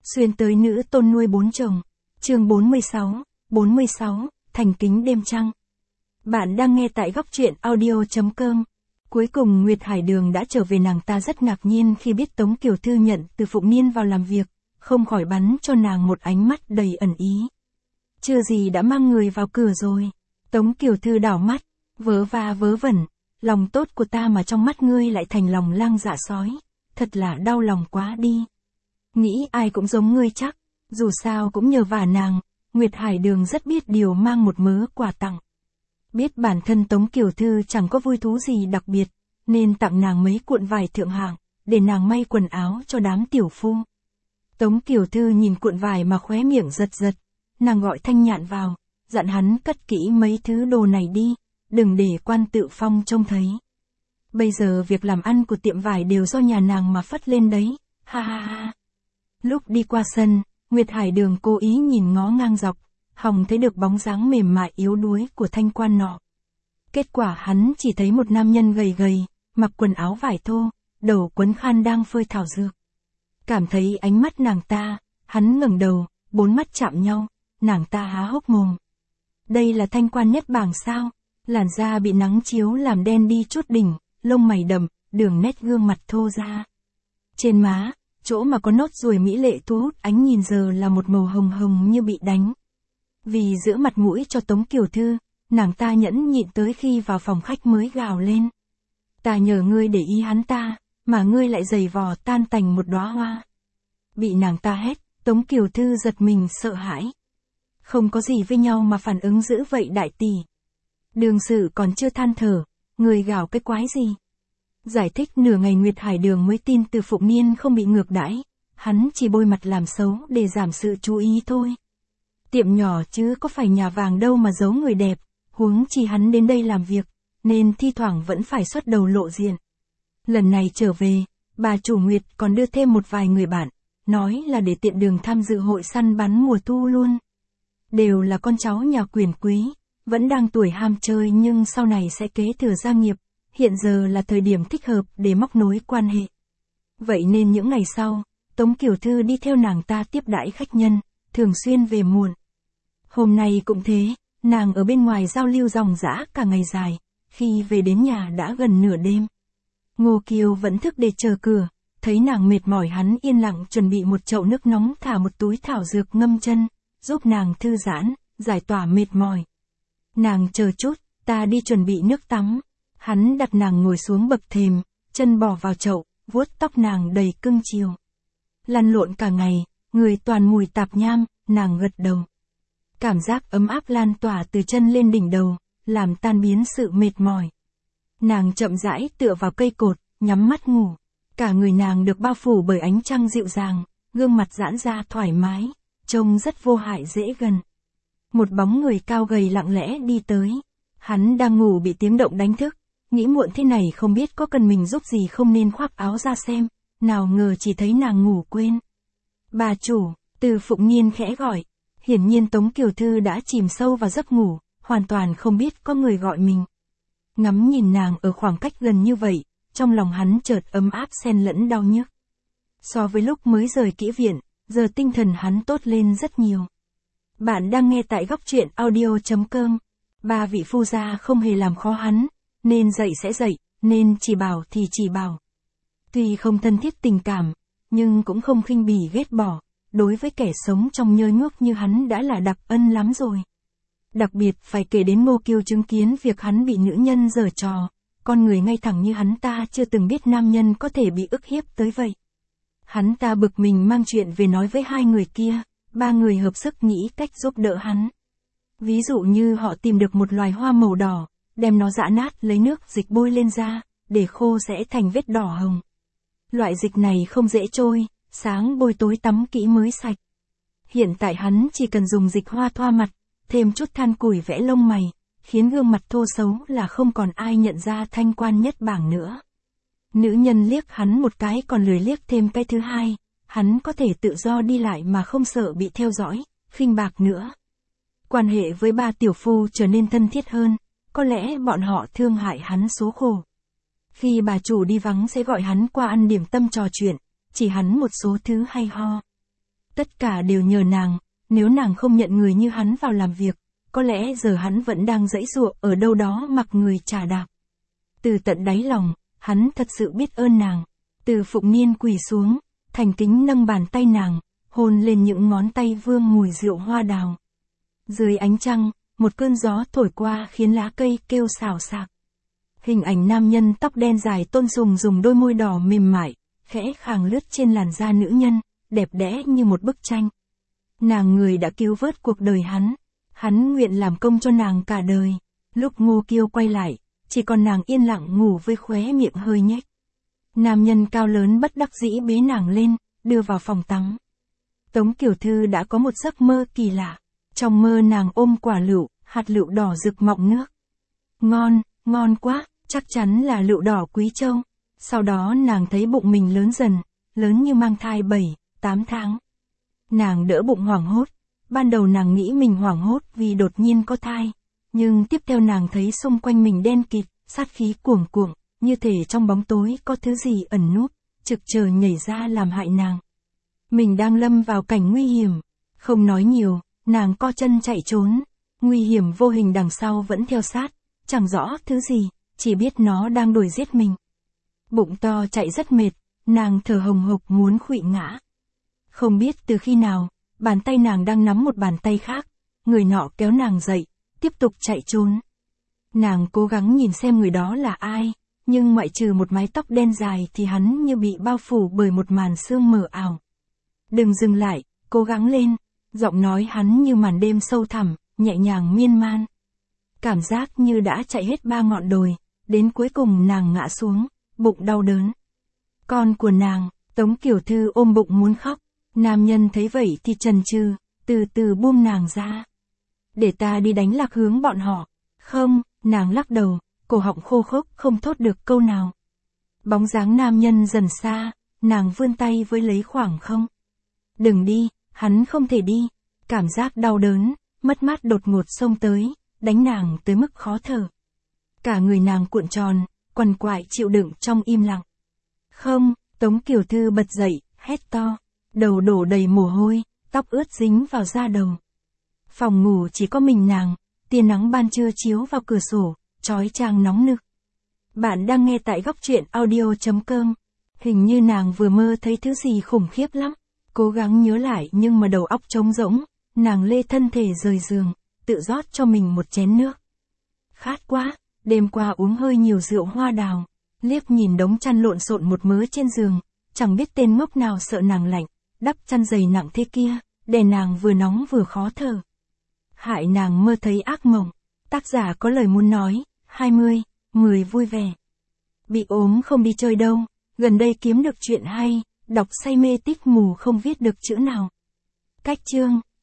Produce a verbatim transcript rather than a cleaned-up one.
Xuyên tới nữ tôn nuôi bốn chồng. Chương bốn mươi sáu, bốn mươi sáu, thành kính đêm trăng. Bạn đang nghe tại góc truyện audio chấm com. Cuối cùng Nguyệt Hải Đường đã trở về, nàng ta rất ngạc nhiên khi biết Tống Kiều Thư nhận từ Phụng Niên vào làm việc, không khỏi bắn cho nàng một ánh mắt đầy ẩn ý. Chưa gì đã mang người vào cửa rồi. Tống Kiều Thư đảo mắt, vớ va vớ vẩn, lòng tốt của ta mà trong mắt ngươi lại thành lòng lang dạ sói, thật là đau lòng quá đi. Nghĩ ai cũng giống ngươi chắc, dù sao cũng nhờ vả nàng, Nguyệt Hải Đường rất biết điều mang một mớ quà tặng. Biết bản thân Tống Kiều Thư chẳng có vui thú gì đặc biệt, nên tặng nàng mấy cuộn vải thượng hạng, để nàng may quần áo cho đám tiểu phu. Tống Kiều Thư nhìn cuộn vải mà khóe miệng giật giật, nàng gọi Thanh Nhạn vào, dặn hắn cất kỹ mấy thứ đồ này đi, đừng để Quan Tự Phong trông thấy. Bây giờ việc làm ăn của tiệm vải đều do nhà nàng mà phất lên đấy, ha ha ha. Lúc đi qua sân, Nguyệt Hải Đường cố ý nhìn ngó ngang dọc, hòng thấy được bóng dáng mềm mại yếu đuối của thanh quan nọ. Kết quả hắn chỉ thấy một nam nhân gầy gầy, mặc quần áo vải thô, đầu quấn khăn đang phơi thảo dược. Cảm thấy ánh mắt nàng ta, hắn ngẩng đầu, bốn mắt chạm nhau, nàng ta há hốc mồm. Đây là thanh quan nhất bảng sao? Làn da bị nắng chiếu làm đen đi chút đỉnh, lông mày đậm, đường nét gương mặt thô ra. Trên má, chỗ mà có nốt ruồi mỹ lệ thu hút ánh nhìn giờ là một màu hồng hồng như bị đánh. Vì giữ mặt mũi cho Tống Kiều Thư, nàng ta nhẫn nhịn tới khi vào phòng khách mới gào lên. Ta nhờ ngươi để ý hắn ta, mà ngươi lại giày vò tan tành một đóa hoa. Bị nàng ta hét, Tống Kiều Thư giật mình sợ hãi. Không có gì với nhau mà phản ứng dữ vậy đại tỷ. Đường Sự còn chưa than thở, người gào cái quái gì. Giải thích nửa ngày Nguyệt Hải Đường mới tin từ Phụng Niên không bị ngược đãi, hắn chỉ bôi mặt làm xấu để giảm sự chú ý thôi. Tiệm nhỏ chứ có phải nhà vàng đâu mà giấu người đẹp, huống chi hắn đến đây làm việc, nên thi thoảng vẫn phải xuất đầu lộ diện. Lần này trở về, bà chủ Nguyệt còn đưa thêm một vài người bạn, nói là để tiện đường tham dự hội săn bắn mùa thu luôn. Đều là con cháu nhà quyền quý, vẫn đang tuổi ham chơi nhưng sau này sẽ kế thừa gia nghiệp. Hiện giờ là thời điểm thích hợp để móc nối quan hệ. Vậy nên những ngày sau, Tống Kiều Thư đi theo nàng ta tiếp đãi khách nhân, thường xuyên về muộn. Hôm nay cũng thế, nàng ở bên ngoài giao lưu ròng rã cả ngày dài, khi về đến nhà đã gần nửa đêm. Ngô Kiều vẫn thức để chờ cửa, thấy nàng mệt mỏi hắn yên lặng chuẩn bị một chậu nước nóng thả một túi thảo dược ngâm chân, giúp nàng thư giãn, giải tỏa mệt mỏi. Nàng chờ chút, ta đi chuẩn bị nước tắm. Hắn đặt nàng ngồi xuống bậc thềm, chân bỏ vào chậu, vuốt tóc nàng đầy cưng chiều. Lăn lộn cả ngày, người toàn mùi tạp nham, nàng gật đầu. Cảm giác ấm áp lan tỏa từ chân lên đỉnh đầu, làm tan biến sự mệt mỏi. Nàng chậm rãi tựa vào cây cột, nhắm mắt ngủ. Cả người nàng được bao phủ bởi ánh trăng dịu dàng, gương mặt giãn ra thoải mái, trông rất vô hại dễ gần. Một bóng người cao gầy lặng lẽ đi tới. Hắn đang ngủ bị tiếng động đánh thức. Nghĩ muộn thế này không biết có cần mình giúp gì không nên khoác áo ra xem, nào ngờ chỉ thấy nàng ngủ quên. Bà chủ, từ Phụng Niên khẽ gọi, hiển nhiên Tống Kiều Thư đã chìm sâu vào giấc ngủ, hoàn toàn không biết có người gọi mình. Ngắm nhìn nàng ở khoảng cách gần như vậy, trong lòng hắn chợt ấm áp xen lẫn đau nhức. So với lúc mới rời kỹ viện, giờ tinh thần hắn tốt lên rất nhiều. Bạn đang nghe tại góc truyện audio chấm com. Ba vị phu gia không hề làm khó hắn. Nên dạy sẽ dạy, nên chỉ bảo thì chỉ bảo. Tuy không thân thiết tình cảm, nhưng cũng không khinh bỉ ghét bỏ, đối với kẻ sống trong nhơ nhuốc như hắn đã là đặc ân lắm rồi. Đặc biệt phải kể đến Ngô Kiều chứng kiến việc hắn bị nữ nhân giở trò, con người ngay thẳng như hắn ta chưa từng biết nam nhân có thể bị ức hiếp tới vậy. Hắn ta bực mình mang chuyện về nói với hai người kia, ba người hợp sức nghĩ cách giúp đỡ hắn. Ví dụ như họ tìm được một loài hoa màu đỏ, đem nó giã nát lấy nước dịch bôi lên da, để khô sẽ thành vết đỏ hồng. Loại dịch này không dễ trôi, sáng bôi tối tắm kỹ mới sạch. Hiện tại hắn chỉ cần dùng dịch hoa thoa mặt, thêm chút than củi vẽ lông mày, khiến gương mặt thô xấu là không còn ai nhận ra thanh quan nhất bảng nữa. Nữ nhân liếc hắn một cái còn lười liếc thêm cái thứ hai, hắn có thể tự do đi lại mà không sợ bị theo dõi, khinh bạc nữa. Quan hệ với ba tiểu phu trở nên thân thiết hơn. Có lẽ bọn họ thương hại hắn số khổ. Khi bà chủ đi vắng sẽ gọi hắn qua ăn điểm tâm trò chuyện, chỉ hắn một số thứ hay ho. Tất cả đều nhờ nàng, nếu nàng không nhận người như hắn vào làm việc, có lẽ giờ hắn vẫn đang giãy giụa ở đâu đó mặc người chà đạp. Từ tận đáy lòng, hắn thật sự biết ơn nàng. Từ Phụng Niên quỳ xuống, thành kính nâng bàn tay nàng, hôn lên những ngón tay vương mùi rượu hoa đào. Dưới ánh trăng, một cơn gió thổi qua khiến lá cây kêu xào xạc. Hình ảnh nam nhân tóc đen dài Tôn Sùng dùng đôi môi đỏ mềm mại, khẽ khàng lướt trên làn da nữ nhân, đẹp đẽ như một bức tranh. Nàng người đã cứu vớt cuộc đời hắn, hắn nguyện làm công cho nàng cả đời. Lúc Ngô Kiêu quay lại, chỉ còn nàng yên lặng ngủ với khóe miệng hơi nhếch. Nam nhân cao lớn bất đắc dĩ bế nàng lên, đưa vào phòng tắm. Tống Kiều Thư đã có một giấc mơ kỳ lạ. Trong mơ nàng ôm quả lựu, hạt lựu đỏ rực mọng nước. Ngon, ngon quá, chắc chắn là lựu đỏ Quý Châu. Sau đó nàng thấy bụng mình lớn dần, lớn như mang thai bảy, tám tháng. Nàng đỡ bụng hoảng hốt. Ban đầu nàng nghĩ mình hoảng hốt vì đột nhiên có thai. Nhưng tiếp theo nàng thấy xung quanh mình đen kịt, sát khí cuồng cuộn, như thể trong bóng tối có thứ gì ẩn núp, trực chờ nhảy ra làm hại nàng. Mình đang lâm vào cảnh nguy hiểm. Không nói nhiều, nàng co chân chạy trốn. Nguy hiểm vô hình đằng sau vẫn theo sát, chẳng rõ thứ gì, chỉ biết nó đang đuổi giết mình. Bụng to chạy rất mệt, nàng thở hồng hộc muốn khuỵu ngã. Không biết từ khi nào, bàn tay nàng đang nắm một bàn tay khác, người nọ kéo nàng dậy, tiếp tục chạy trốn. Nàng cố gắng nhìn xem người đó là ai, nhưng ngoại trừ một mái tóc đen dài thì hắn như bị bao phủ bởi một màn sương mờ ảo. Đừng dừng lại, cố gắng lên, giọng nói hắn như màn đêm sâu thẳm, nhẹ nhàng miên man. Cảm giác như đã chạy hết ba ngọn đồi, đến cuối cùng nàng ngã xuống, bụng đau đớn. Con của nàng, Tống Kiều Thư ôm bụng muốn khóc, nam nhân thấy vậy thì chần chừ, từ từ buông nàng ra. Để ta đi đánh lạc hướng bọn họ. Không, nàng lắc đầu, cổ họng khô khốc không thốt được câu nào. Bóng dáng nam nhân dần xa, nàng vươn tay với lấy khoảng không. Đừng đi, hắn không thể đi. Cảm giác đau đớn, mất mát đột ngột xông tới, đánh nàng tới mức khó thở. Cả người nàng cuộn tròn, quằn quại chịu đựng trong im lặng. Không, Tống Kiều Thư bật dậy, hét to, đầu đổ đầy mồ hôi, tóc ướt dính vào da đầu. Phòng ngủ chỉ có mình nàng, tia nắng ban trưa chiếu vào cửa sổ, chói chang nóng nực. Bạn đang nghe tại góc truyện audio chấm com. Hình như nàng vừa mơ thấy thứ gì khủng khiếp lắm. Cố gắng nhớ lại nhưng mà đầu óc trống rỗng, nàng lê thân thể rời giường, tự rót cho mình một chén nước. Khát quá, đêm qua uống hơi nhiều rượu hoa đào, liếc nhìn đống chăn lộn xộn một mớ trên giường, chẳng biết tên ngốc nào sợ nàng lạnh, đắp chăn dày nặng thế kia, để nàng vừa nóng vừa khó thở. Hại nàng mơ thấy ác mộng. Tác giả có lời muốn nói, hai mươi, mười vui vẻ. Bị ốm không đi chơi đâu, gần đây kiếm được chuyện hay, đọc say mê tít mù không viết được chữ nào. Cách chương